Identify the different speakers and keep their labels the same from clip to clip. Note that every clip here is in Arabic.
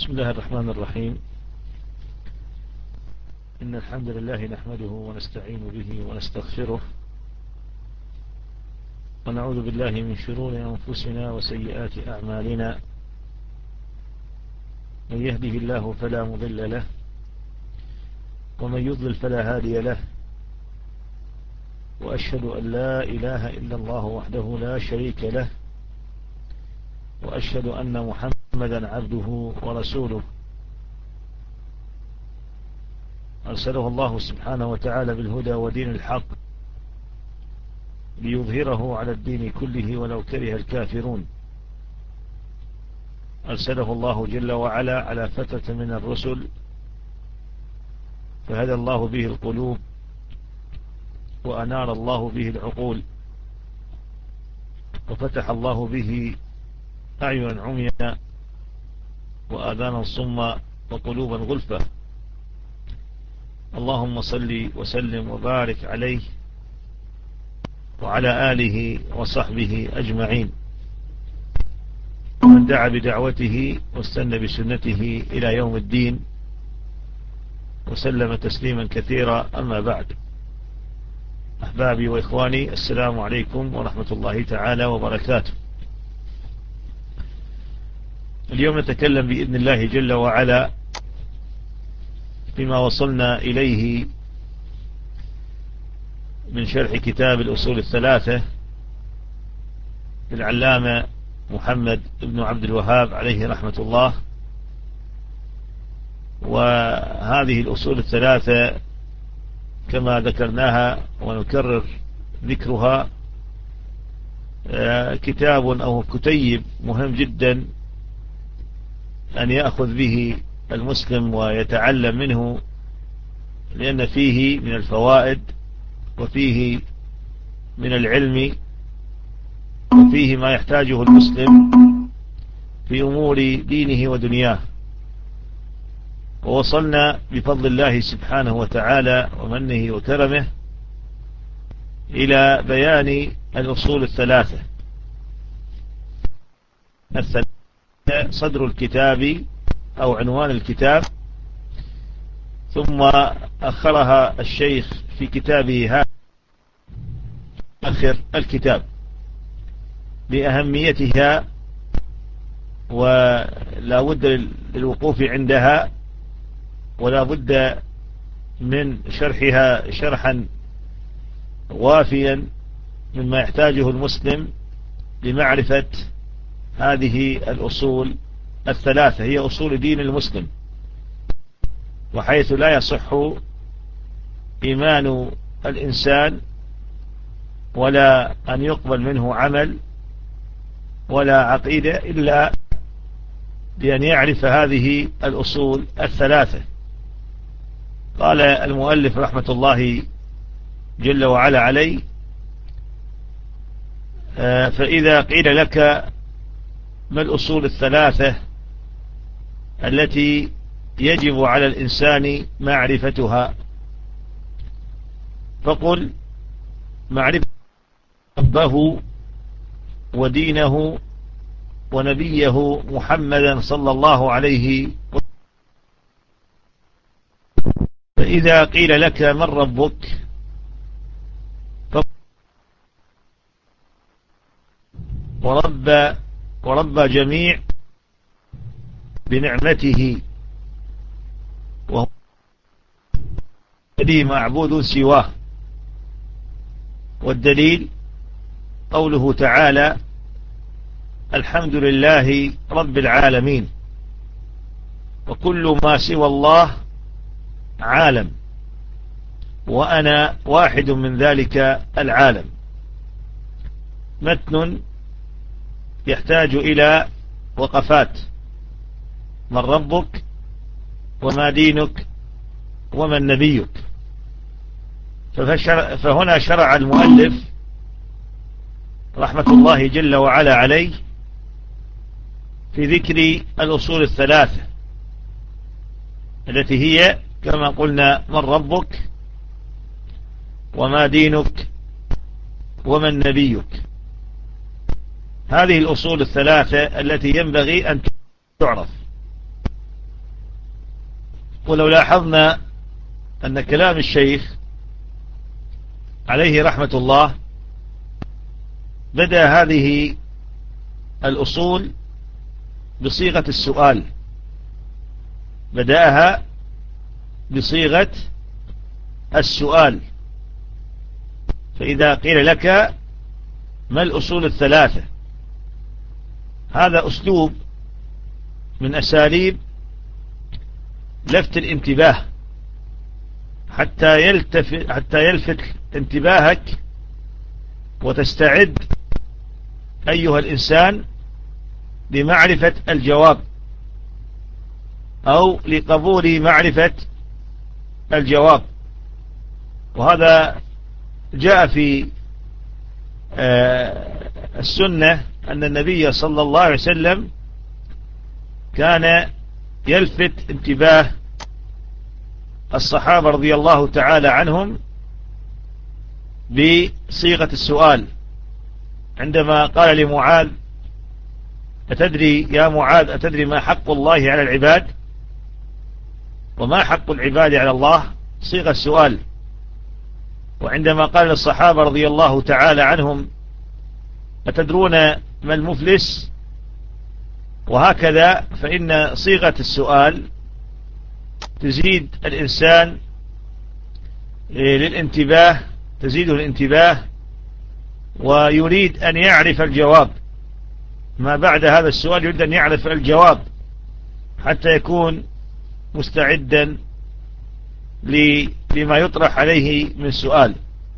Speaker 1: بسم الله الرحمن الرحيم. إن الحمد لله نحمده ونستعين به ونستغفره ونعوذ بالله من شرور أنفسنا وسيئات أعمالنا. من يهده الله فلا مضل له ومن يضلل فلا هادي له، وأشهد أن لا إله إلا الله وحده لا شريك له، وأشهد أن محمدا عبده ورسوله أرسله الله سبحانه وتعالى بالهدى ودين الحق ليظهره على الدين كله ولو كره الكافرون. أرسله الله جل وعلا على فترة من الرسل فهدى الله به القلوب وأنار الله به العقول وفتح الله به أعينا عميا وآذانا صما وقلوبا غلفة. اللهم صل وسلم وبارك عليه وعلى آله وصحبه أجمعين، ومن دعا بدعوته واستنى بسنته إلى يوم الدين وسلم تسليما كثيرا. أما بعد، أحبابي وإخواني، السلام عليكم ورحمة الله تعالى وبركاته. اليوم نتكلم بإذن الله جل وعلا فيما وصلنا إليه من شرح كتاب الأصول الثلاثة للعلامة محمد بن عبد الوهاب عليه رحمة الله. وهذه الأصول الثلاثة كما ذكرناها ونكرر ذكرها كتاب أو كتيب مهم جدا أن يأخذ به المسلم ويتعلم منه، لأن فيه من الفوائد وفيه من العلم وفيه ما يحتاجه المسلم في أمور دينه ودنياه. ووصلنا بفضل الله سبحانه وتعالى ومنه وكرمه إلى بيان الأصول الثلاثة. صدر الكتاب أو عنوان الكتاب، ثم أخرها الشيخ في كتابه هذا آخر الكتاب لأهميتها ولا بد للوقوف عندها ولا بد من شرحها شرحا وافيا مما يحتاجه المسلم لمعرفة هذه الأصول الثلاثة. هي أصول دين المسلم، وحيث لا يصح إيمان الإنسان ولا أن يقبل منه عمل ولا عقيدة إلا بأن يعرف هذه الأصول الثلاثة. قال المؤلف رحمة الله جل وعلا عليه: فإذا قيل لك ما الأصول الثلاثة التي يجب على الإنسان معرفتها، فقل: معرفة ربه ودينه ونبيه محمدا صلى الله عليه وسلم. فإذا قيل لك من ربك ورب جميع بنعمته وهو الذي معبود سواه. والدليل قوله تعالى: الحمد لله رب العالمين، وكل ما سوى الله عالم، وأنا واحد من ذلك العالم. متن يحتاج إلى وقفات: من ربك وما دينك ومن نبيك. فهنا شرع المؤلف رحمة الله جل وعلا عليه في ذكر الأصول الثلاثة التي هي كما قلنا: من ربك وما دينك ومن نبيك. هذه الأصول الثلاثة التي ينبغي أن تعرف. ولو لاحظنا أن كلام الشيخ عليه رحمة الله بدأ هذه الأصول بصيغة السؤال، بدأها بصيغة السؤال. فإذا قيل لك ما الأصول الثلاثة، هذا أسلوب من أساليب لفت الانتباه حتى يلفت انتباهك وتستعد أيها الإنسان لمعرفة الجواب أو لقبول معرفة الجواب. وهذا جاء في السنة أن النبي صلى الله عليه وسلم كان يلفت انتباه الصحابة رضي الله تعالى عنهم بصيغة السؤال، عندما قال لمعاذ: أتدري يا معاذ، أتدري ما حق الله على العباد وما حق العباد على الله؟ صيغة السؤال. وعندما قال للصحابة رضي الله تعالى عنهم: أتدرون ما المفلس؟ وهكذا، فإن صيغة السؤال تزيد الإنسان للانتباه، تزيده الانتباه ويريد أن يعرف الجواب. ما بعد هذا السؤال يريد أن يعرف الجواب حتى يكون مستعدا لما يطرح عليه من سؤال.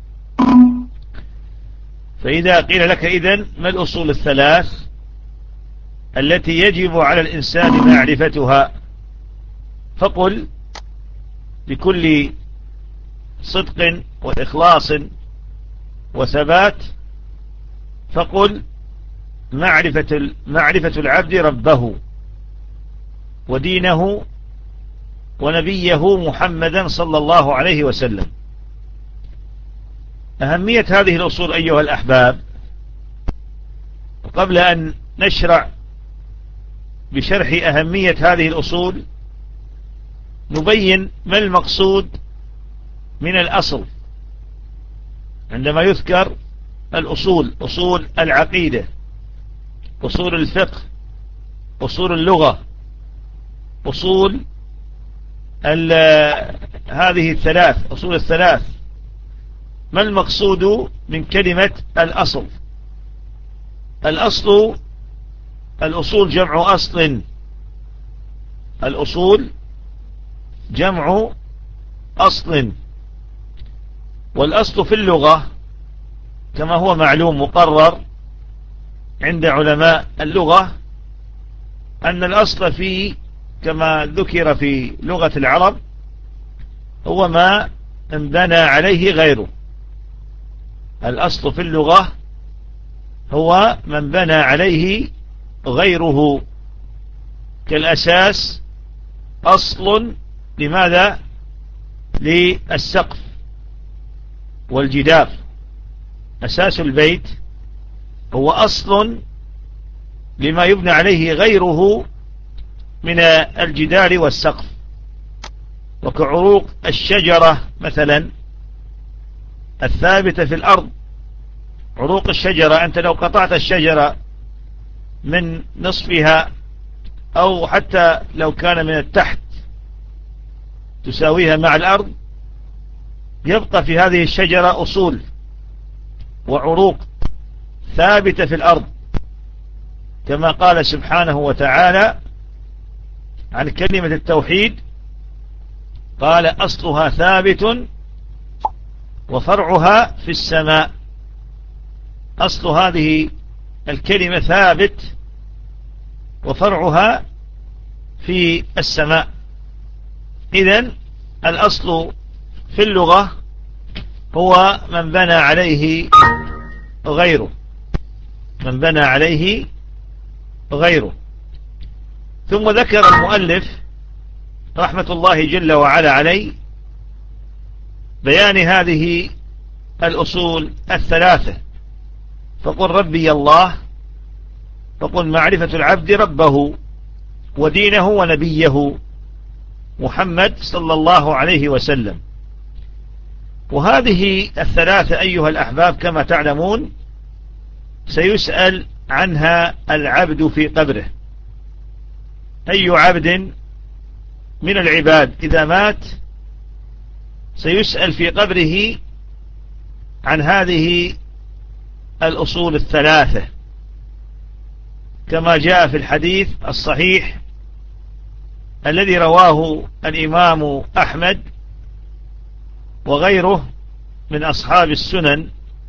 Speaker 1: فإذا قيل لك إذن ما الأصول الثلاث التي يجب على الإنسان معرفتها، فقل بكل صدق وإخلاص وثبات، فقل معرفة العبد ربه ودينه ونبيه محمدا صلى الله عليه وسلم. أهمية هذه الأصول أيها الأحباب، قبل أن نشرع بشرح أهمية هذه الأصول نبين ما المقصود من الأصل عندما يذكر الأصول: أصول العقيدة، أصول الفقه، أصول اللغة، أصول هذه الثلاث، أصول الثلاث. ما المقصود من كلمة الأصل؟ الأصول جمع أصل، الأصول جمع أصل. والأصل في اللغة كما هو معلوم مقرر عند علماء اللغة أن الأصل فيه كما ذكر في لغة العرب هو ما انبنى عليه غيره. الأصل في اللغة هو من بنى عليه غيره، كالأساس أصل لماذا؟ للسقف والجدار. أساس البيت هو أصل لما يبنى عليه غيره من الجدار والسقف. وكعروق الشجرة مثلا الثابتة في الأرض، عروق الشجرة أنت لو قطعت الشجرة من نصفها أو حتى لو كان من التحت تساويها مع الأرض، يبقى في هذه الشجرة أصول وعروق ثابتة في الأرض، كما قال سبحانه وتعالى عن كلمة التوحيد: قال أصلها ثابت وفرعها في السماء. أصل هذه الكلمة ثابت وفرعها في السماء. إذن الأصل في اللغة هو من بنى عليه غيره، من بنى عليه غيره. ثم ذكر المؤلف رحمة الله جل وعلا عليه بيان هذه الأصول الثلاثة، فقل ربي الله، فقل معرفة العبد ربه ودينه ونبيه محمد صلى الله عليه وسلم. وهذه الثلاثة أيها الأحباب كما تعلمون سيسأل عنها العبد في قبره. أي عبد من العباد إذا مات سيسأل في قبره عن هذه الأصول الثلاثة كما جاء في الحديث الصحيح الذي رواه الإمام أحمد وغيره من أصحاب السنن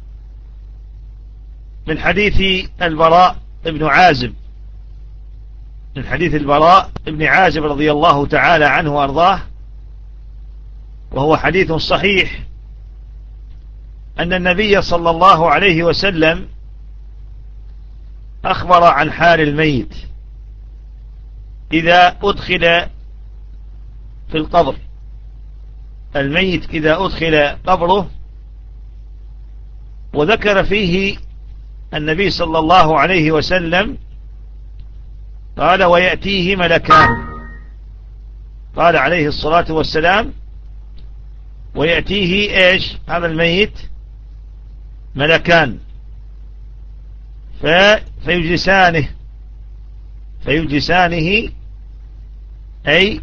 Speaker 1: من حديث البراء بن عازب، من حديث البراء بن عازب رضي الله تعالى عنه وأرضاه، وهو حديث صحيح أن النبي صلى الله عليه وسلم أخبر عن حال الميت إذا أدخل في القبر. الميت إذا أدخل قبره، وذكر فيه النبي صلى الله عليه وسلم قال ويأتيه ملكان، قال عليه الصلاة والسلام ويأتيه إيش هذا الميت ملكان فيجلسانه أي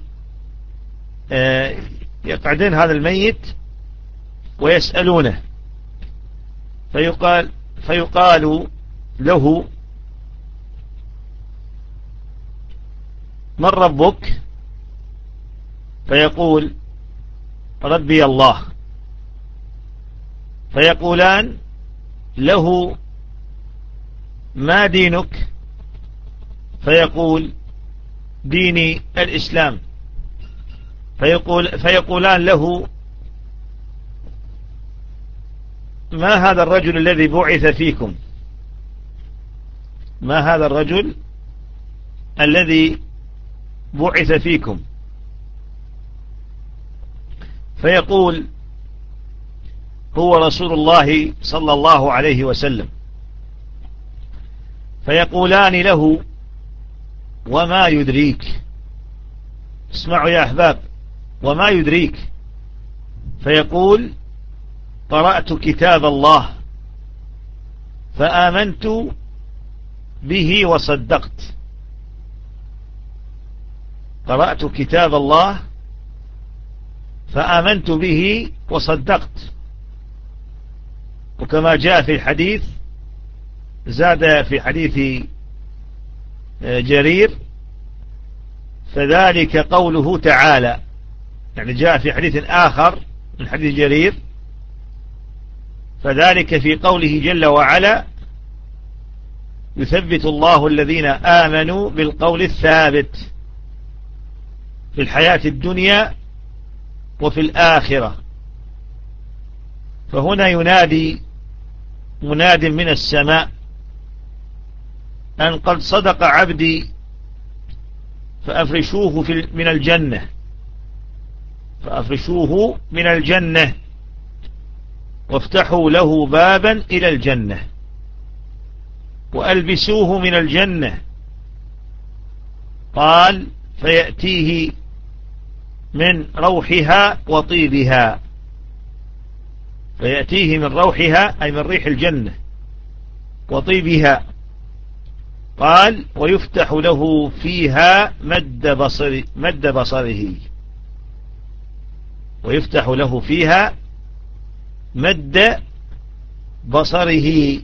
Speaker 1: يقعدون هذا الميت ويسألونه، فيقال له من ربك؟ فيقول ربي الله. فيقولان له ما دينك؟ فيقول ديني الإسلام. فيقولان له ما هذا الرجل الذي بعث فيكم؟ ما هذا الرجل الذي بعث فيكم؟ فيقول هو رسول الله صلى الله عليه وسلم. فيقولان له وما يدريك؟ اسمعوا يا أحباب، وما يدريك؟ فيقول قرأت كتاب الله فآمنت به وصدقت. قرأت كتاب الله فآمنت به وصدقت. وكما جاء في الحديث زاد في حديث جرير فذلك قوله تعالى، يعني جاء في حديث آخر من حديث جرير فذلك في قوله جل وعلا يثبت الله الذين آمنوا بالقول الثابت في الحياة الدنيا وفي الآخرة. فهنا ينادي مناد من السماء أن قد صدق عبدي فأفرشوه من الجنة، فأفرشوه من الجنة وافتحوا له بابا إلى الجنة وألبسوه من الجنة. قال فيأتيه من روحها وطيبها. فيأتيه من روحها أي من ريح الجنة وطيبها. قال ويفتح له فيها مد بصره. ويفتح له فيها مد بصره.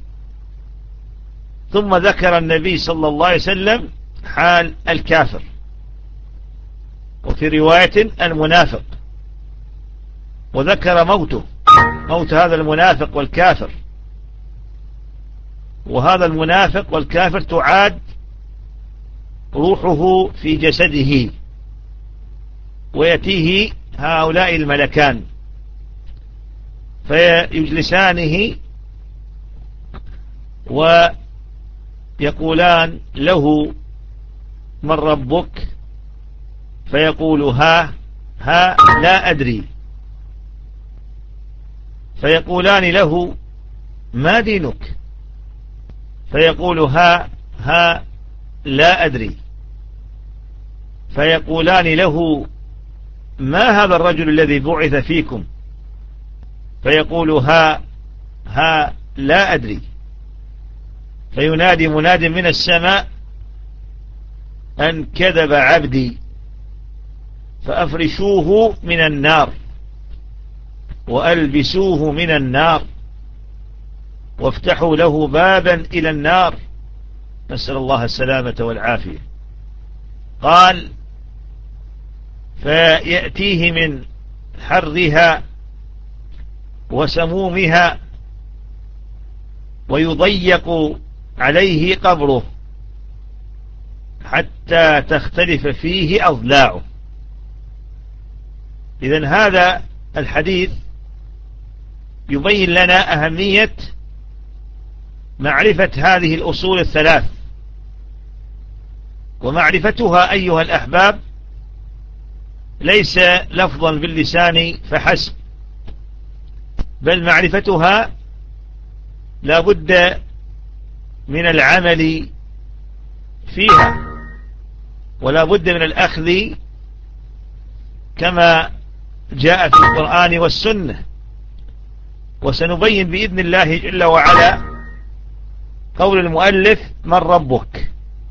Speaker 1: ثم ذكر النبي صلى الله عليه وسلم حال الكافر، وفي رواية المنافق، وذكر موت هذا المنافق والكافر. وهذا المنافق والكافر تعاد روحه في جسده، ويأتيه هؤلاء الملكان فيجلسانه ويقولان له من ربك؟ فيقول ها لا أدري. فيقولان له ما دينك؟ فيقول ها لا أدري. فيقولان له ما هذا الرجل الذي بعث فيكم؟ فيقول ها لا أدري. فينادي مناد من السماء أن كذب عبدي فأفرشوه من النار وألبسوه من النار وافتحوا له بابا إلى النار، نسأل الله السلامة والعافية. قال فيأتيه من حرها وسمومها ويضيق عليه قبره حتى تختلف فيه أضلاعه. إذن هذا الحديث يبين لنا أهمية معرفة هذه الأصول الثلاث، ومعرفتها أيها الأحباب ليس لفظا باللسان فحسب، بل معرفتها لا بد من العمل فيها ولا بد من الأخذ كما جاء في القرآن والسنة. وسنبين بإذن الله جل وعلا قول المؤلف من ربك.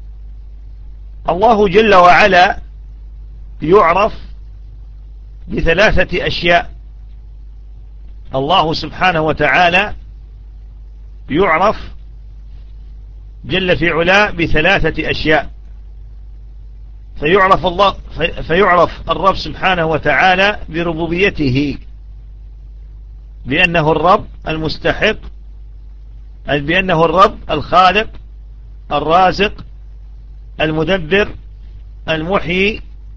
Speaker 1: الله جل وعلا يعرف بثلاثة أشياء. الله سبحانه وتعالى يعرف جل في علا بثلاثة أشياء. فيعرف الرب سبحانه وتعالى بربوبيته، بأنه الرب المستحق، بأنه الرب الخالق الرازق المدبر المحيي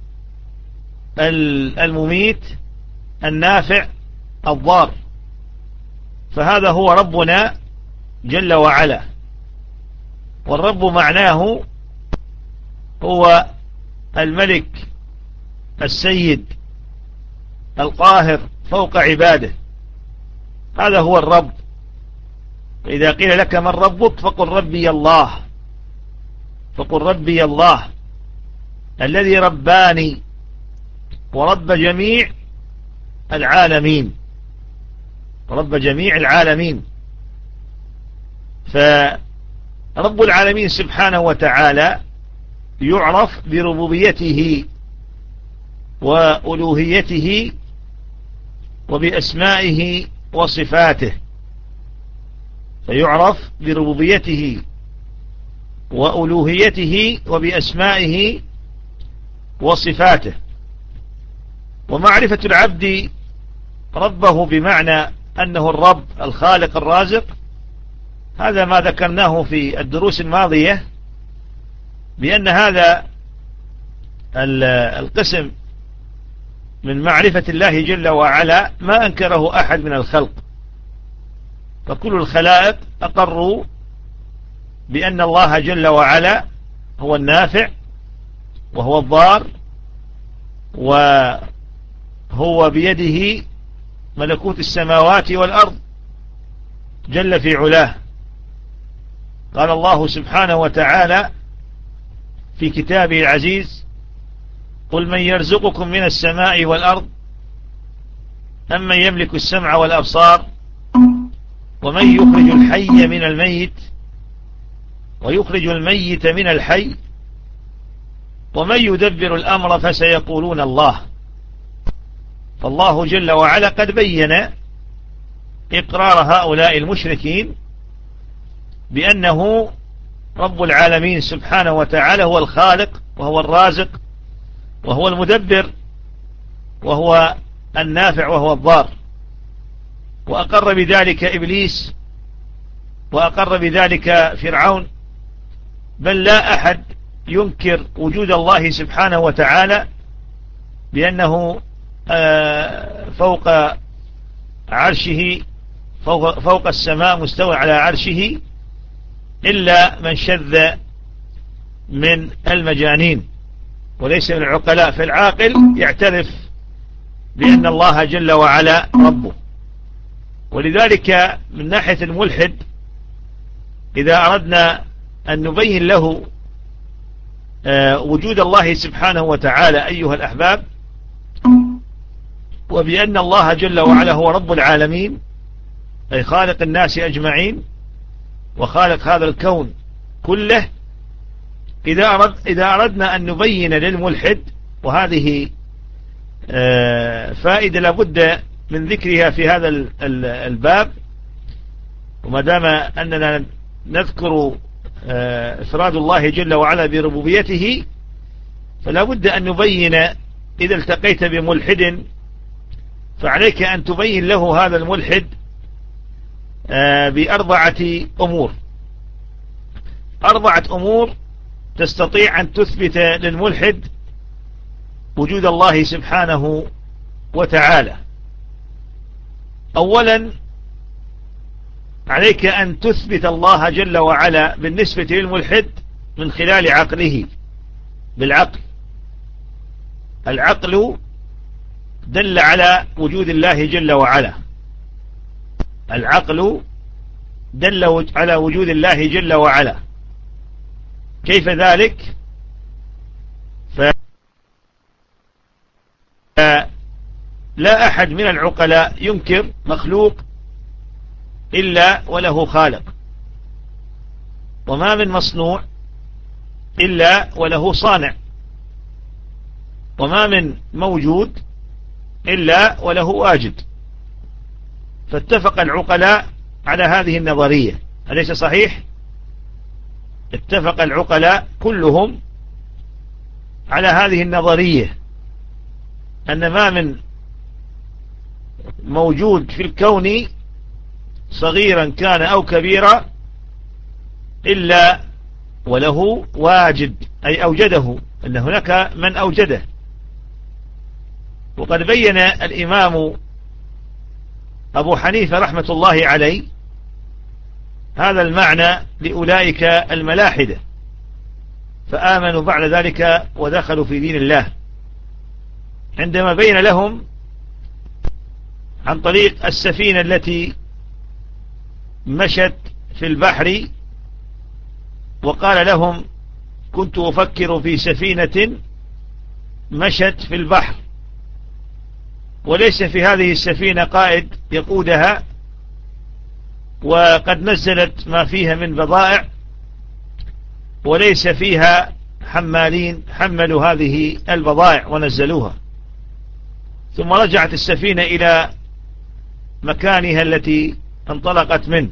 Speaker 1: المميت النافع الضار. فهذا هو ربنا جل وعلا. والرب معناه هو الملك السيد القاهر فوق عباده، هذا هو الرب. فإذا قيل لك من ربك فقل ربي الله، فقل ربي الله الذي رباني ورب جميع العالمين، رب جميع العالمين. فرب العالمين سبحانه وتعالى يعرف بربوبيته وألوهيته وبأسمائه وصفاته. فيعرف بربوبيته وألوهيته وبأسمائه وصفاته. ومعرفة العبد ربه بمعنى أنه الرب الخالق الرازق، هذا ما ذكرناه في الدروس الماضية، بأن هذا القسم من معرفة الله جل وعلا ما أنكره أحد من الخلق، فكل الخلائق أقروا بأن الله جل وعلا هو النافع وهو الضار، وهو بيده ملكوت السماوات والأرض جل في علاه. قال الله سبحانه وتعالى في كتابه العزيز قل من يرزقكم من السماء والأرض أمن يملك السمع والأبصار ومن يخرج الحي من الميت ويخرج الميت من الحي ومن يدبر الأمر فسيقولون الله. فالله جل وعلا قد بين إقرار هؤلاء المشركين بأنه رب العالمين سبحانه وتعالى هو الخالق وهو الرازق وهو المدبر وهو النافع وهو الضار. وأقر بذلك إبليس وأقر بذلك فرعون، بل لا أحد ينكر وجود الله سبحانه وتعالى بأنه فوق عرشه فوق السماء مستوى على عرشه إلا من شذ من المجانين وليس من العقلاء. فالعاقل يعترف بأن الله جل وعلا ربه. ولذلك من ناحية الملحد إذا أردنا أن نبين له وجود الله سبحانه وتعالى أيها الأحباب وبأن الله جل وعلا هو رب العالمين، أي خالق الناس أجمعين وخالق هذا الكون كله. إذا أردنا أن نبين للملحد، وهذه فائدة لابد من ذكرها في هذا الباب، وما دام أننا نذكر إفراد الله جل وعلا بربوبيته، فلا بد أن نبين إذا التقيت بملحد فعليك أن تبين له هذا الملحد بأربعة أمور. 4 أمور تستطيع أن تثبت للملحد وجود الله سبحانه وتعالى. أولا، عليك أن تثبت الله جل وعلا بالنسبة للملحد من خلال عقله، بالعقل. العقل دل على وجود الله جل وعلا، العقل دل على وجود الله جل وعلا. كيف ذلك؟ لا أحد من العقلاء ينكر مخلوق إلا وله خالق، وما من مصنوع إلا وله صانع، وما من موجود إلا وله واجد. فاتفق العقلاء على هذه النظرية، أليس صحيح؟ اتفق العقلاء كلهم على هذه النظرية، أن ما من موجود في الكون صغيرا كان أو كبيرا إلا وله واجد، أي أوجده، أن هناك من أوجده. وقد بين الإمام أبو حنيفة رحمة الله عليه هذا المعنى لأولئك الملاحدة، فآمنوا بعد ذلك ودخلوا في دين الله، عندما بين لهم عن طريق السفينة التي مشت في البحر، وقال لهم: كنت أفكر في سفينة مشت في البحر، وليس في هذه السفينة قائد يقودها، وقد نزلت ما فيها من بضائع، وليس فيها حمالين حملوا هذه البضائع ونزلوها. ثم رجعت السفينة إلى مكانها التي انطلقت منه،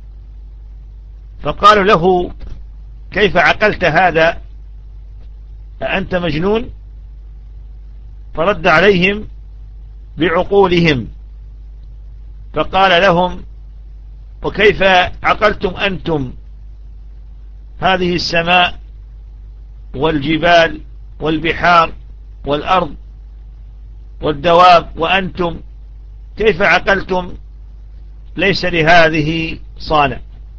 Speaker 1: فقالوا له: كيف عقلت هذا؟ أأنت مجنون؟ فرد عليهم بعقولهم، فقال لهم: وكيف عقلتم أنتم هذه السماء والجبال والبحار والأرض والدواب، وأنتم كيف عقلتم ليس لهذه صانع؟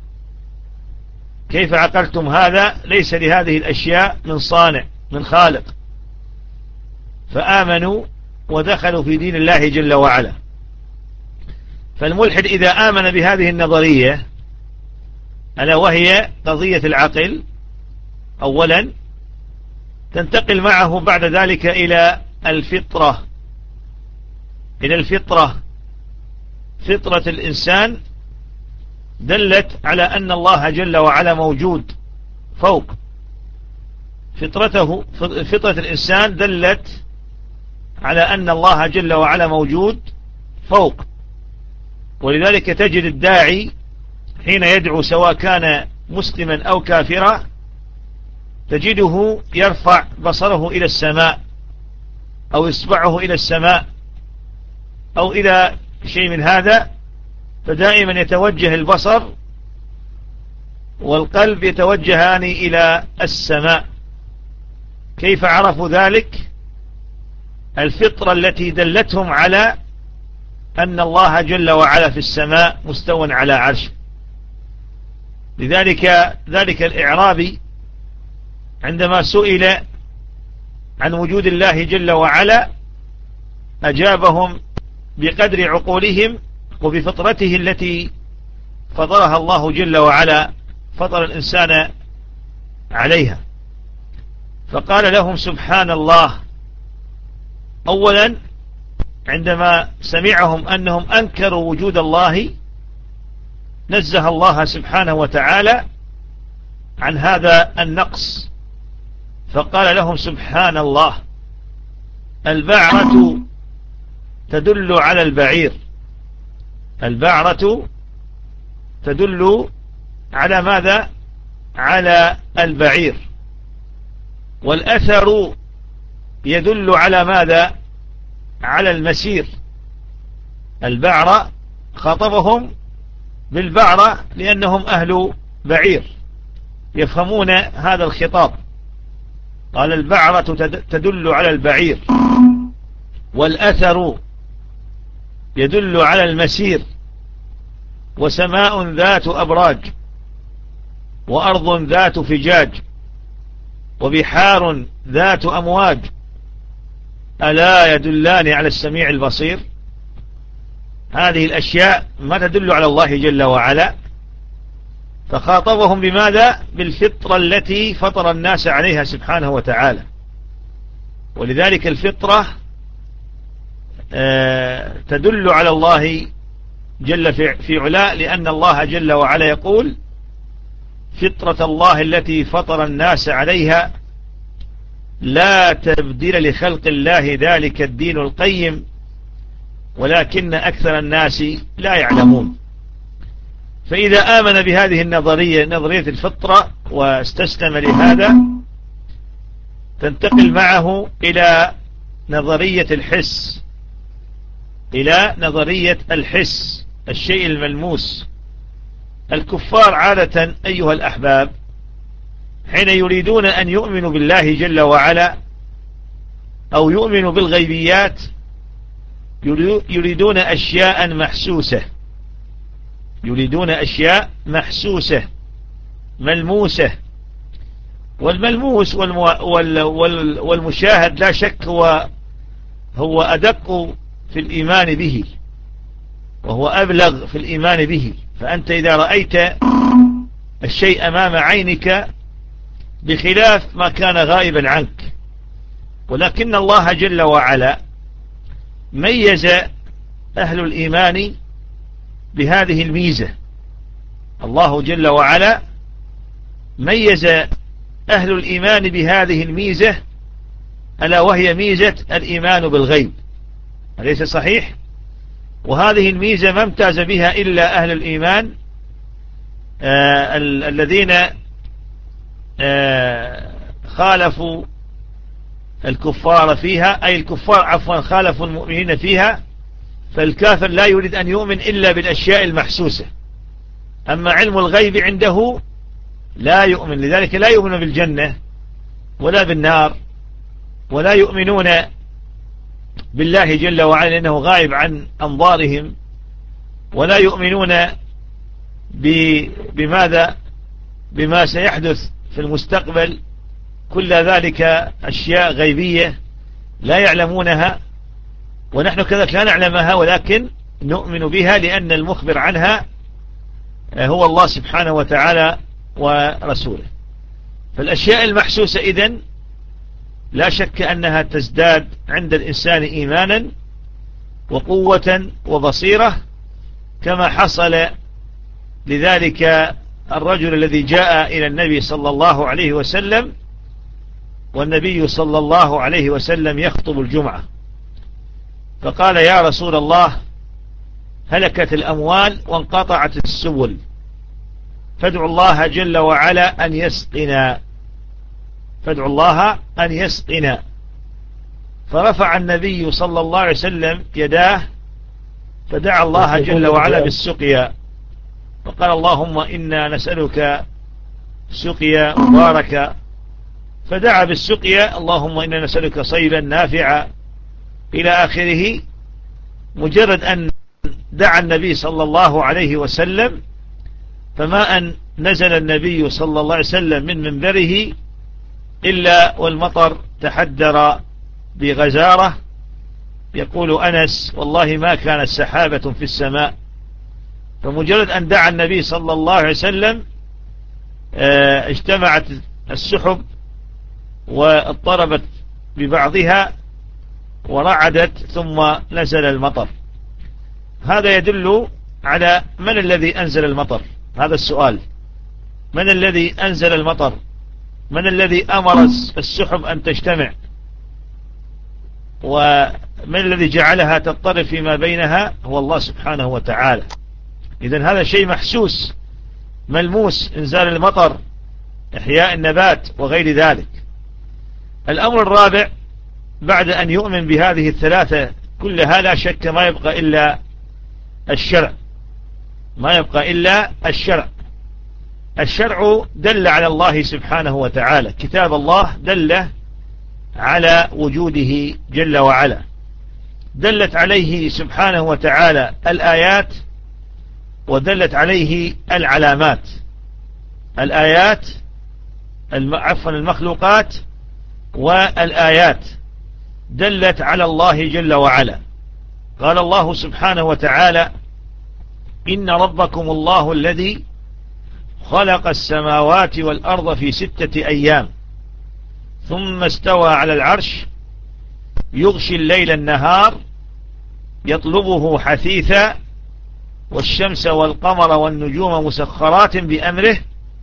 Speaker 1: كيف عقلتم هذا ليس لهذه الأشياء من صانع، من خالق؟ فآمنوا ودخلوا في دين الله جل وعلا. فالملحد إذا آمن بهذه النظرية، ألا وهي قضية العقل أولا، تنتقل معه بعد ذلك إلى الفطرة، إلى الفطرة. فطرة الإنسان دلت على أن الله جل وعلا موجود فوق. فطرة الإنسان دلت على أن الله جل وعلا موجود فوق. ولذلك تجد الداعي حين يدعو، سواء كان مسلما أو كافرا، تجده يرفع بصره إلى السماء، أو إصبعه إلى السماء، أو إلى شيء من هذا، فدائما يتوجه البصر والقلب يتوجهان إلى السماء. كيف عرفوا ذلك؟ الفطرة التي دلتهم على أن الله جل وعلا في السماء مستوى على عرشه. لذلك ذلك الإعرابي عندما سئل عن وجود الله جل وعلا أجابهم بقدر عقولهم وبفطرته التي فطرها الله جل وعلا، فطر الإنسان عليها. فقال لهم: سبحان الله، أولا عندما سمعهم أنهم أنكروا وجود الله نزه الله سبحانه وتعالى عن هذا النقص، فقال لهم سبحان الله: البعرة تدل على البعير. البعرة تدل على ماذا؟ على البعير. والأثر يدل على ماذا؟ على المسير. البعرة خاطبهم بالبعرة لأنهم أهل بعير، يفهمون هذا الخطاب. قال: البعرة تدل على البعير، والأثر يدل على المسير، وسماء ذات أبراج، وأرض ذات فجاج، وبحار ذات أمواج، ألا يدلان على السميع البصير. هذه الأشياء ما تدل على الله جل وعلا، فخاطبهم بماذا؟ بالفطرة التي فطر الناس عليها سبحانه وتعالى. ولذلك الفطرة تدل على الله جل في علاء، لأن الله جل وعلا يقول: فطرة الله التي فطر الناس عليها لا تبديل لخلق الله، ذلك الدين القيم ولكن أكثر الناس لا يعلمون. فإذا آمن بهذه النظرية، نظرية الفطرة، واستسلم لهذا، تنتقل معه إلى نظرية الحس، إلى نظرية الحس، الشيء الملموس. الكفار عادة أيها الأحباب حين يريدون أن يؤمنوا بالله جل وعلا أو يؤمنوا بالغيبيات يريدون أشياء محسوسة، يريدون أشياء محسوسة ملموسة. والملموس والمشاهد لا شك هو أدق في الإيمان به، وهو أبلغ في الإيمان به. فأنت إذا رأيت الشيء أمام عينك بخلاف ما كان غائبا عنك. ولكن الله جل وعلا ميز أهل الإيمان بهذه الميزة. الله جل وعلا ميز أهل الإيمان بهذه الميزة، ألا وهي ميزة الإيمان بالغيب. أليس صحيح؟ وهذه الميزة ما امتاز بها إلا أهل الإيمان الذين خالفوا الكفار فيها، أي الكفار عفوا خالفوا المؤمنين فيها. فالكافر لا يريد أن يؤمن إلا بالأشياء المحسوسة، أما علم الغيب عنده لا يؤمن. لذلك لا يؤمن بالجنة ولا بالنار، ولا يؤمنون بالله جل وعلا لأنه غائب عن أنظارهم، ولا يؤمنون بماذا؟ بما سيحدث في المستقبل. كل ذلك أشياء غيبية لا يعلمونها، ونحن كذلك لا نعلمها، ولكن نؤمن بها لأن المخبر عنها هو الله سبحانه وتعالى ورسوله. فالأشياء المحسوسة إذن لا شك أنها تزداد عند الإنسان إيمانا وقوة وبصيرة، كما حصل لذلك الرجل الذي جاء إلى النبي صلى الله عليه وسلم، والنبي صلى الله عليه وسلم يخطب الجمعة، فقال: يا رسول الله، هلكت الأموال وانقطعت السبل، فادعوا الله جل وعلا أن يسقنا، فادعوا الله أن يسقنا. فرفع النبي صلى الله عليه وسلم يداه فدعا الله جل وعلا بالسقيا، وقال: اللهم إنا نسألك سقيا مباركة. فدعا بالسقيا: اللهم إنا نسألك صيبا نافعا، إلى آخره. مجرد أن دعا النبي صلى الله عليه وسلم، فما أن نزل النبي صلى الله عليه وسلم من منبره إلا والمطر تحدر بغزارة. يقول أنس: والله ما كانت سحابة في السماء. فمجرد أن دعا النبي صلى الله عليه وسلم اجتمعت السحب واضطربت ببعضها، ورعدت ثم نزل المطر. هذا يدل على من الذي أنزل المطر. هذا السؤال: من الذي أنزل المطر؟ من الذي أمر السحب أن تجتمع؟ ومن الذي جعلها تضطرب فيما بينها؟ هو الله سبحانه وتعالى. إذن هذا شيء محسوس ملموس، إنزال المطر، إحياء النبات وغير ذلك. الأمر الرابع بعد أن يؤمن بهذه الثلاثة كلها، لا شك ما يبقى إلا الشرع. ما يبقى إلا الشرع. الشرع دل على الله سبحانه وتعالى، كتاب الله دل على وجوده جل وعلا، دلت عليه سبحانه وتعالى الآيات، ودلت عليه العلامات. الآيات عفوا المخلوقات والآيات دلت على الله جل وعلا. قال الله سبحانه وتعالى: إن ربكم الله الذي خلق السماوات والأرض في 6 أيام ثم استوى على العرش يغشي الليل النهار يطلبه حثيثا والشمس والقمر والنجوم مسخرات بأمره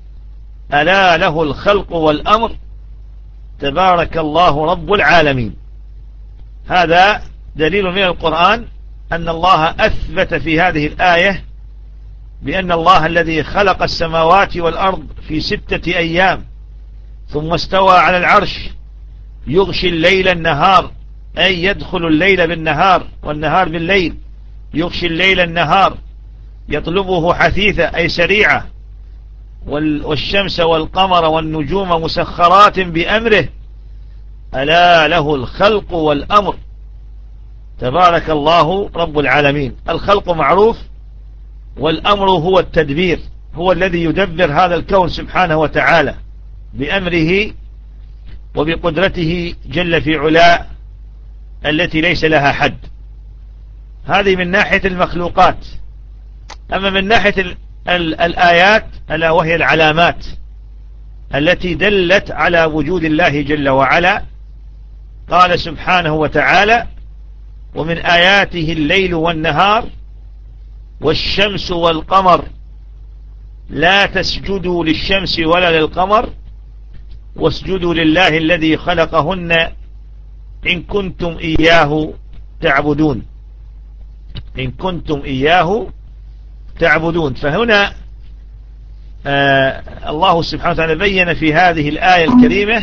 Speaker 1: ألا له الخلق والأمر تبارك الله رب العالمين. هذا دليل من القرآن أن الله أثبت في هذه الآية بأن الله الذي خلق السماوات والأرض في 6 أيام ثم استوى على العرش يغشي الليل النهار، أي يدخل الليل بالنهار والنهار بالليل، يغشي الليل النهار يطلبه حثيثا أي سريعة، والشمس والقمر والنجوم مسخرات بأمره ألا له الخلق والأمر تبارك الله رب العالمين. الخلق معروف، والأمر هو التدبير، هو الذي يدبر هذا الكون سبحانه وتعالى بأمره وبقدرته جل في علا التي ليس لها حد. هذه من ناحية المخلوقات. أما من ناحية الآيات ألا وهي العلامات التي دلت على وجود الله جل وعلا، قال سبحانه وتعالى: ومن آياته الليل والنهار والشمس والقمر لا تسجدوا للشمس ولا للقمر واسجدوا لله الذي خلقهن إن كنتم إياه تعبدون. إن كنتم إياه تعبدون. فهنا الله سبحانه وتعالى بين في هذه الآية الكريمة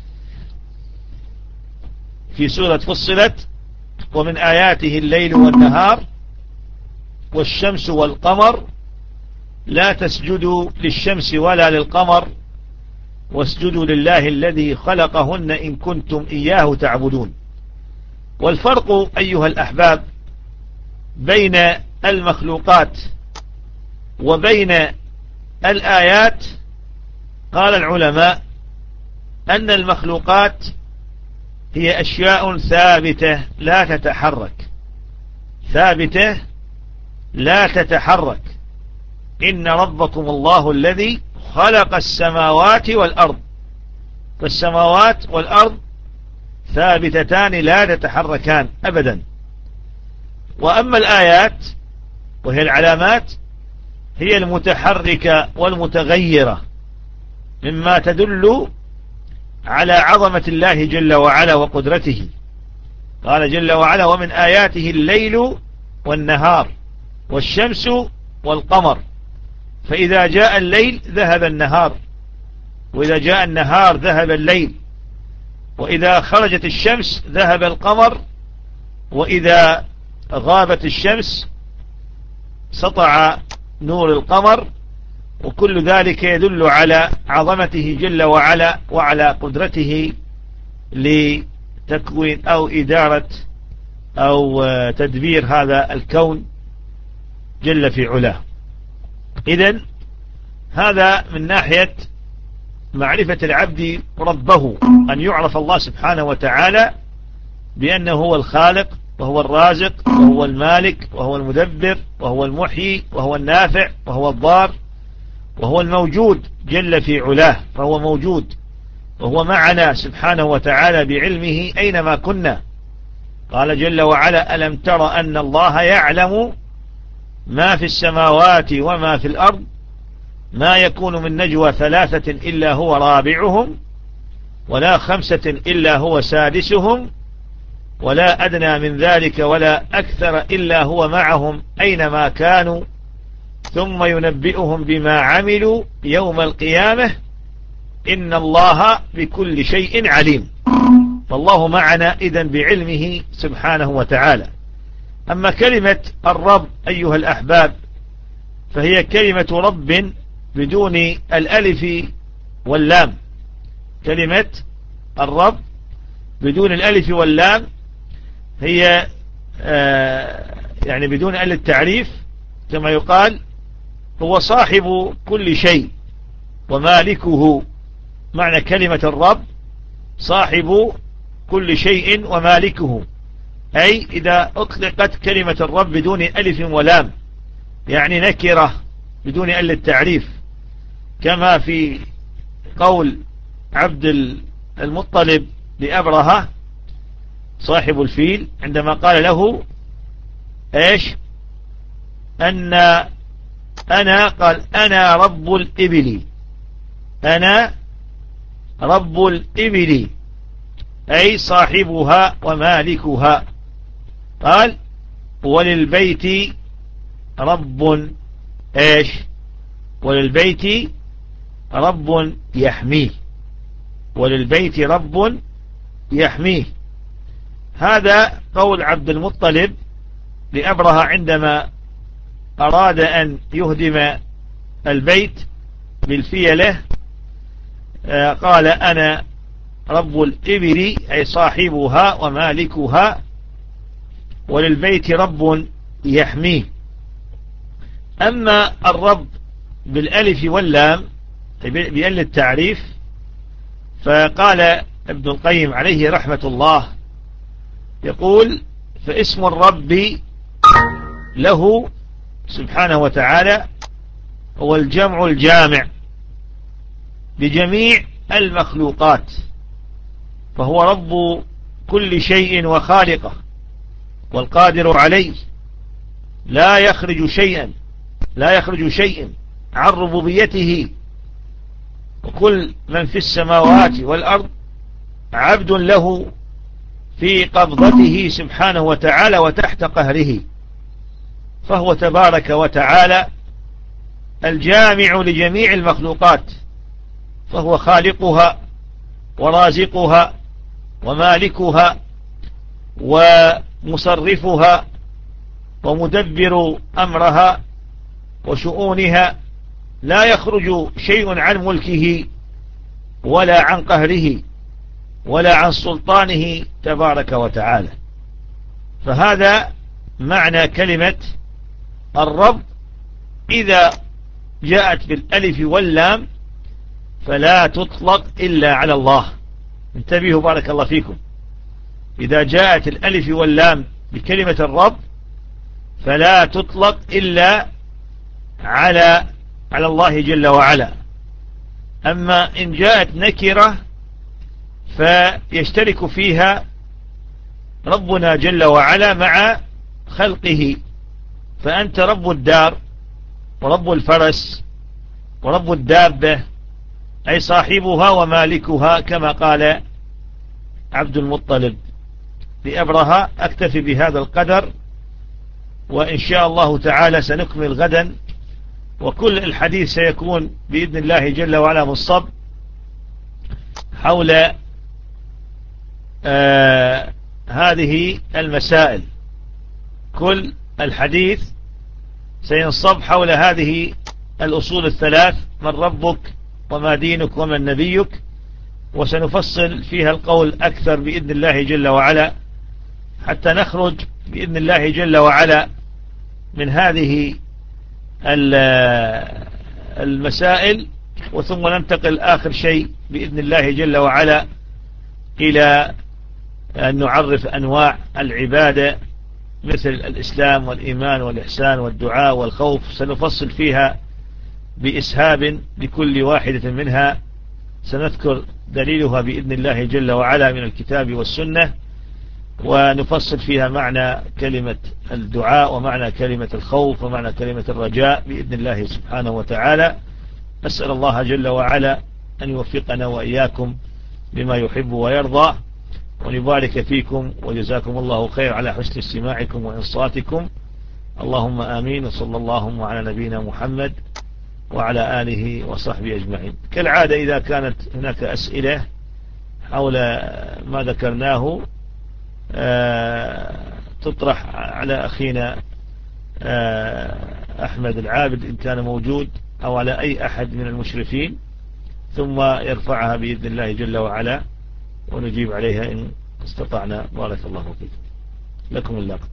Speaker 1: في سورة فصلت: ومن آياته الليل والنهار والشمس والقمر لا تسجدوا للشمس ولا للقمر واسجدوا لله الذي خلقهن إن كنتم إياه تعبدون. والفرق أيها الأحباب بين المخلوقات وبين الآيات، قال العلماء أن المخلوقات هي أشياء ثابتة لا تتحرك، ثابتة لا تتحرك. إن ربكم الله الذي خلق السماوات والأرض، فالسماوات والأرض ثابتتان لا تتحركان أبدا. وأما الآيات وهي العلامات هي المتحركة والمتغيرة مما تدل على عظمة الله جل وعلا وقدرته. قال جل وعلا: ومن آياته الليل والنهار والشمس والقمر. فإذا جاء الليل ذهب النهار، وإذا جاء النهار ذهب الليل، وإذا خرجت الشمس ذهب القمر، وإذا غابت الشمس سطع نور القمر. وكل ذلك يدل على عظمته جل وعلا وعلى قدرته لتكوين أو إدارة أو تدبير هذا الكون جل في علاه. إذن هذا من ناحية معرفة العبد ربه، أن يعرف الله سبحانه وتعالى بأنه هو الخالق وهو الرازق وهو المالك وهو المدبر وهو المحيي وهو النافع وهو الضار وهو الموجود جل في علاه. فهو موجود وهو معنا سبحانه وتعالى بعلمه أينما كنا. قال جل وعلا: ألم تر أن الله يعلم ما في السماوات وما في الأرض ما يكون من نجوى ثلاثة إلا هو رابعهم ولا خمسة إلا هو سادسهم ولا أدنى من ذلك ولا أكثر إلا هو معهم أينما كانوا ثم ينبئهم بما عملوا يوم القيامة إن الله بكل شيء عليم. فالله معنا إذن بعلمه سبحانه وتعالى. أما كلمة الرب أيها الأحباب فهي كلمة رب بدون الألف واللام. كلمة الرب بدون الألف واللام هي يعني بدون أل التعريف، كما يقال هو صاحب كل شيء ومالكه. معنى كلمة الرب صاحب كل شيء ومالكه، أي إذا أطلقت كلمة الرب بدون ألف ولام يعني نكرة بدون أل التعريف، كما في قول عبد المطلب لأبرهة صاحب الفيل عندما قال له إيش؟ قال أنا رب الإبل، أنا رب الإبل أي صاحبها ومالكها. قال وللبيت رب إيش؟ وللبيت رب يحميه، وللبيت رب يحميه. هذا قول عبد المطلب لأبرهة عندما أراد أن يهدم البيت بالفيلة، قال أنا رب الإبل أي صاحبها ومالكها وللبيت رب يحميه. أما الرب بالألف واللام بأل التعريف فقال ابن القيم عليه رحمة الله يقول: فاسم الرب له سبحانه وتعالى هو الجمع الجامع لجميع المخلوقات، فهو رب كل شيء وخالقه والقادر عليه، لا يخرج شيء عن ربوبيته، وكل من في السماوات والأرض عبد له في قبضته سبحانه وتعالى وتحت قهره، فهو تبارك وتعالى الجامع لجميع المخلوقات، فهو خالقها ورازقها ومالكها ومصرفها ومدبر أمرها وشؤونها، لا يخرج شيء عن ملكه ولا عن قهره ولا عن سلطانه تبارك وتعالى. فهذا معنى كلمة الرب إذا جاءت بالألف واللام فلا تطلق إلا على الله. انتبهوا بارك الله فيكم، إذا جاءت الألف واللام بكلمة الرب فلا تطلق إلا على الله جل وعلا. أما إن جاءت نكرة فيشترك فيها ربنا جل وعلا مع خلقه، فأنت رب الدار ورب الفرس ورب الدابة أي صاحبها ومالكها، كما قال عبد المطلب لأبرهة. أكتفي بهذا القدر، وإن شاء الله تعالى سنكمل غدا، وكل الحديث سيكون بإذن الله جل وعلا مصب حول هذه المسائل. كل الحديث سينصب حول هذه الأصول الثلاث: من ربك وما دينك ومن نبيك، وسنفصل فيها القول أكثر بإذن الله جل وعلا حتى نخرج بإذن الله جل وعلا من هذه المسائل، وثم ننتقل آخر شيء بإذن الله جل وعلا إلى أن نعرف أنواع العبادة مثل الإسلام والإيمان والإحسان والدعاء والخوف. سنفصل فيها بإسهاب لكل واحدة منها، سنذكر دليلها بإذن الله جل وعلا من الكتاب والسنة، ونفصل فيها معنى كلمة الدعاء ومعنى كلمة الخوف ومعنى كلمة الرجاء بإذن الله سبحانه وتعالى. نسأل الله جل وعلا أن يوفقنا وإياكم بما يحب ويرضى، ونبارك فيكم، وجزاكم الله خير على حسن استماعكم وإنصاتكم. اللهم آمين، وصلى الله على نبينا محمد وعلى آله وصحبه أجمعين. كالعادة إذا كانت هناك أسئلة حول ما ذكرناه تطرح على أخينا أحمد العابد إن كان موجود، أو على أي أحد من المشرفين، ثم يرفعها بإذن الله جل وعلا ونجيب عليها إن استطعنا. بارك الله فيكم. لكم اللقب.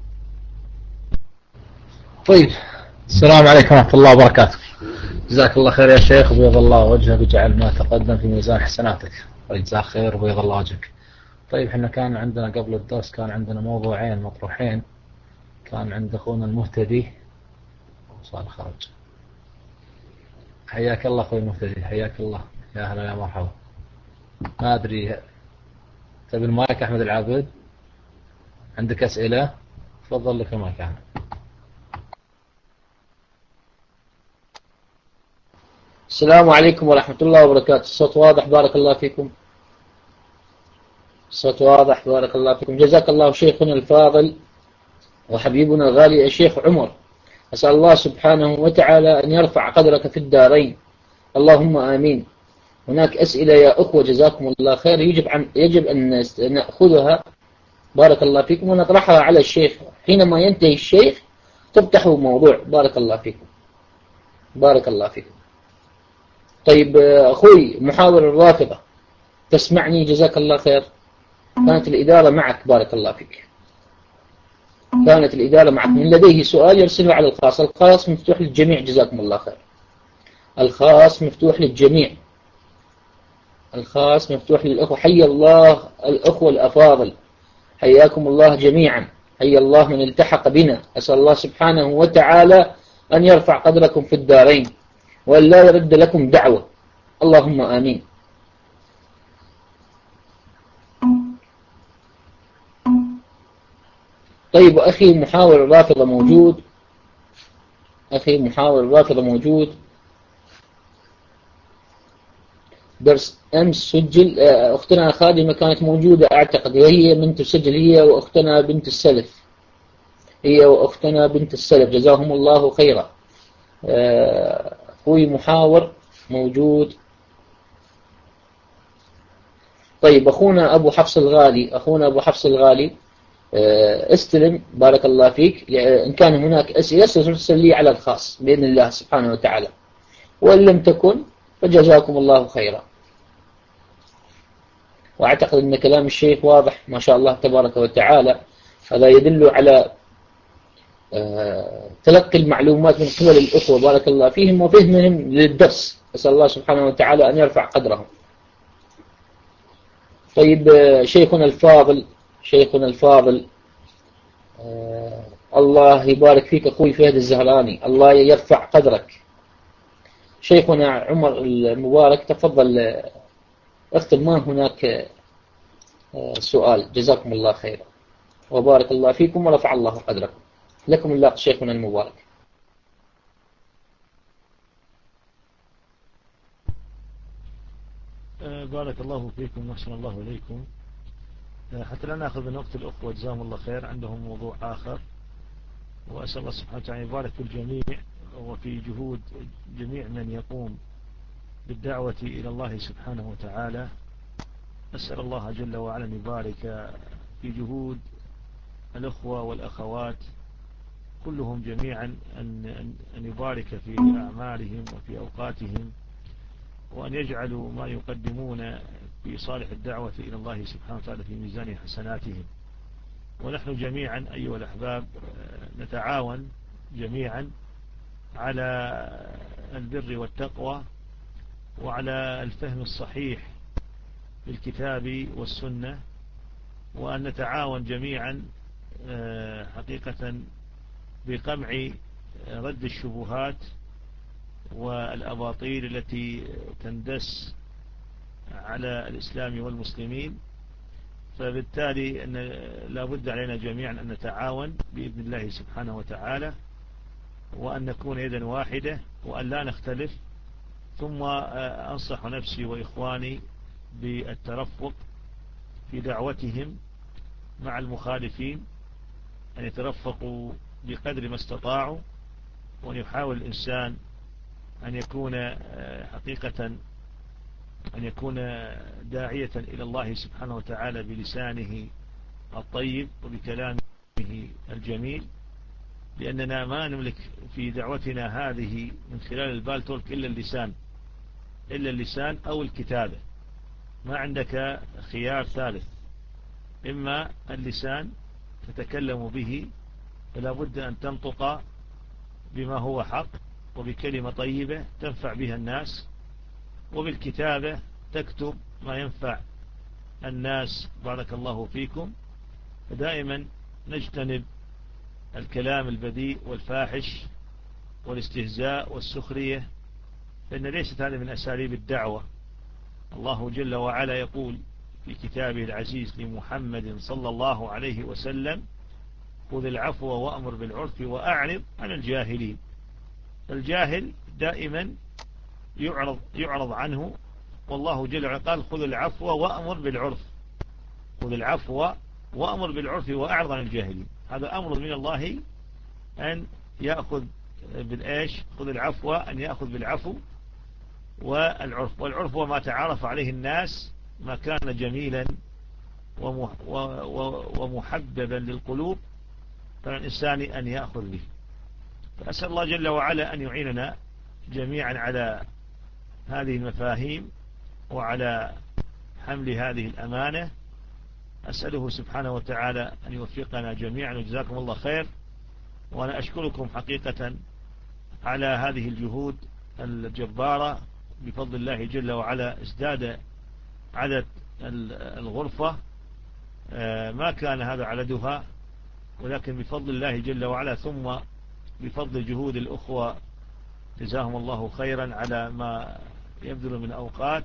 Speaker 2: طيب، السلام عليكم ورحمة الله وبركاته. جزاك الله خير يا شيخ، وبيض الله وجهك وجعل ما تقدم في ميزان حسناتك، وجزاك خير وبيض الله وجهك. طيب، احنا كان عندنا قبل الدرس كان عندنا موضوعين مطروحين. كان عند أخونا المهتدي وصار خرج. حياك الله أخوي المهتدي، حياك الله، يا أهلا يا مرحبا. ما أدري، تبي المايك أحمد العابد؟ عندك أسئلة؟ تفضل لك المايك أحمد.
Speaker 3: السلام عليكم ورحمة الله وبركاته. الصوت واضح؟ بارك الله فيكم. الصوت واضح؟ بارك الله فيكم. جزاك الله شيخنا الفاضل وحبيبنا الغالي الشيخ عمر. أسأل الله سبحانه وتعالى أن يرفع قدرك في الدارين، اللهم آمين. هناك أسئلة يا أخوة جزاكم الله خير، يجب أن نأخذها بارك الله فيكم ونطرحها على الشيخ. حينما ينتهي الشيخ تفتحوا موضوع. بارك الله فيكم، بارك الله فيكم. طيب أخوي محاور الرافضة، تسمعني؟ جزاك الله خير. كانت الإدارة معك، بارك الله فيك. كانت الإدارة معك. من لديه سؤال يرسله على الخاص. الخاص مفتوح للجميع، جزاكم الله خير. الخاص مفتوح للجميع. الخاص مفتوح للأخوة. حي الله الأخوة الأفاضل، حياكم الله جميعا. حي الله من التحق بنا. أسأل الله سبحانه وتعالى أن يرفع قدركم في الدارين وأن لا يرد لكم دعوة، اللهم آمين. طيب، أخي محاور الرافضة موجود. أخي محاور الرافضة موجود. درس أمس سجل. أختنا خادمة كانت موجودة أعتقد، وهي من تسجل، هي وأختنا بنت السلف. هي وأختنا بنت السلف، جزاهم الله خيرا. أخوي محاور موجود. طيب، أخونا أبو حفص الغالي، أخونا أبو حفص الغالي، استلم بارك الله فيك. إن كان هناك أسئلة سترسل لي على الخاص بإذن الله سبحانه وتعالى، وإن لم تكن فجزاكم الله خيرا. وأعتقد أن كلام الشيخ واضح ما شاء الله تبارك وتعالى. هذا يدل على تلقي المعلومات من قبل الأخوة بارك الله فيهم وفهمهم للدرس. أسأل الله سبحانه وتعالى أن يرفع قدرهم. طيب، شيخنا الفاضل، شيخنا الفاضل، الله يبارك فيك أخوي فهد الزهراني، الله يرفع قدرك. شيخنا عمر المبارك، تفضل اختم. ما هناك سؤال. جزاكم الله خيرا وبارك الله فيكم ورفع الله قدركم. لكم الله شيخنا المبارك.
Speaker 1: بارك الله فيكم وأحسن الله إليكم. حتى لا نأخذ من وقت الأخوة جزاهم الله خير، عندهم موضوع آخر. وأسأل الله سبحانه وتعالى يبارك في الجميع وفي جهود جميع من يقوم بالدعوة إلى الله سبحانه وتعالى. أسأل الله جل وعلا أن يبارك في جهود الأخوة والأخوات كلهم جميعا، أن يبارك في أعمالهم وفي أوقاتهم، وأن يجعلوا ما يقدمون في صالح الدعوة إلى الله سبحانه وتعالى في ميزان حسناتهم. ونحن جميعا أيها الأحباب نتعاون جميعا على البر والتقوى وعلى الفهم الصحيح للكتاب والسنة، وأن نتعاون جميعا حقيقة بقمع رد الشبهات والأباطيل التي تندس على الإسلام والمسلمين فبالتالي أن لا بد علينا جميعا أن نتعاون بإذن الله سبحانه وتعالى، وأن نكون يدا واحدة، وأن لا نختلف. ثم أنصح نفسي وإخواني بالترفق في دعوتهم مع المخالفين، أن يترفقوا بقدر ما استطاعوا، وأن يحاول الإنسان أن يكون حقيقة أن يكون داعية إلى الله سبحانه وتعالى بلسانه الطيب وبكلامه الجميل، لأننا ما نملك في دعوتنا هذه من خلال البالتورك إلا اللسان أو الكتابة. ما عندك خيار ثالث، إما اللسان تتكلم به، فلا بد أن تنطق بما هو حق وبكلمة طيبة تنفع بها الناس، وبالكتابة تكتب ما ينفع الناس. بارك الله فيكم. فدائما نجتنب الكلام البذيء والفاحش والاستهزاء والسخرية، فإن ليست هذه من أساليب الدعوة. الله جل وعلا يقول في كتابه العزيز لمحمد صلى الله عليه وسلم: خذ العفو وأمر بالعرف وأعرض عن الجاهلين. الجاهل دائما يعرض عنه، والله جل وعلا قال: خذ العفو وأمر بالعرف. خذ العفو وأمر بالعرف وأعرض عن الجاهلين. هذا أمر من الله أن يأخذ بالإيش؟ خذ العفو، أن يأخذ بالعفو والعرف. والعرف هو ما تعارف عليه الناس، ما كان جميلا ومحببا للقلوب، فالإنسان أن يأخذ به. فأسأل الله جل وعلا أن يعيننا جميعا على هذه المفاهيم وعلى حمل هذه الأمانة. أسأله سبحانه وتعالى أن يوفقنا جميعا، وجزاكم الله خير. وأنا أشكركم حقيقة على هذه الجهود الجبارة. بفضل الله جل وعلا ازداد عدد الغرفة، ما كان هذا عددها، ولكن بفضل الله جل وعلا، ثم بفضل جهود الأخوة جزاهم الله خيرا على ما يبذل من أوقات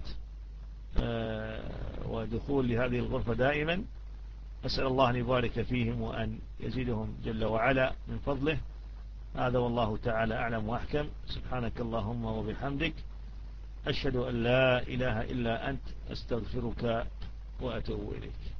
Speaker 1: ودخول لهذه الغرفة دائما. أسأل الله أن يبارك فيهم وأن يزيدهم جل وعلا من فضله. هذا والله تعالى أعلم وأحكم. سبحانك اللهم وبحمدك، أشهد أن لا إله إلا أنت، أستغفرك وأتوب إليك.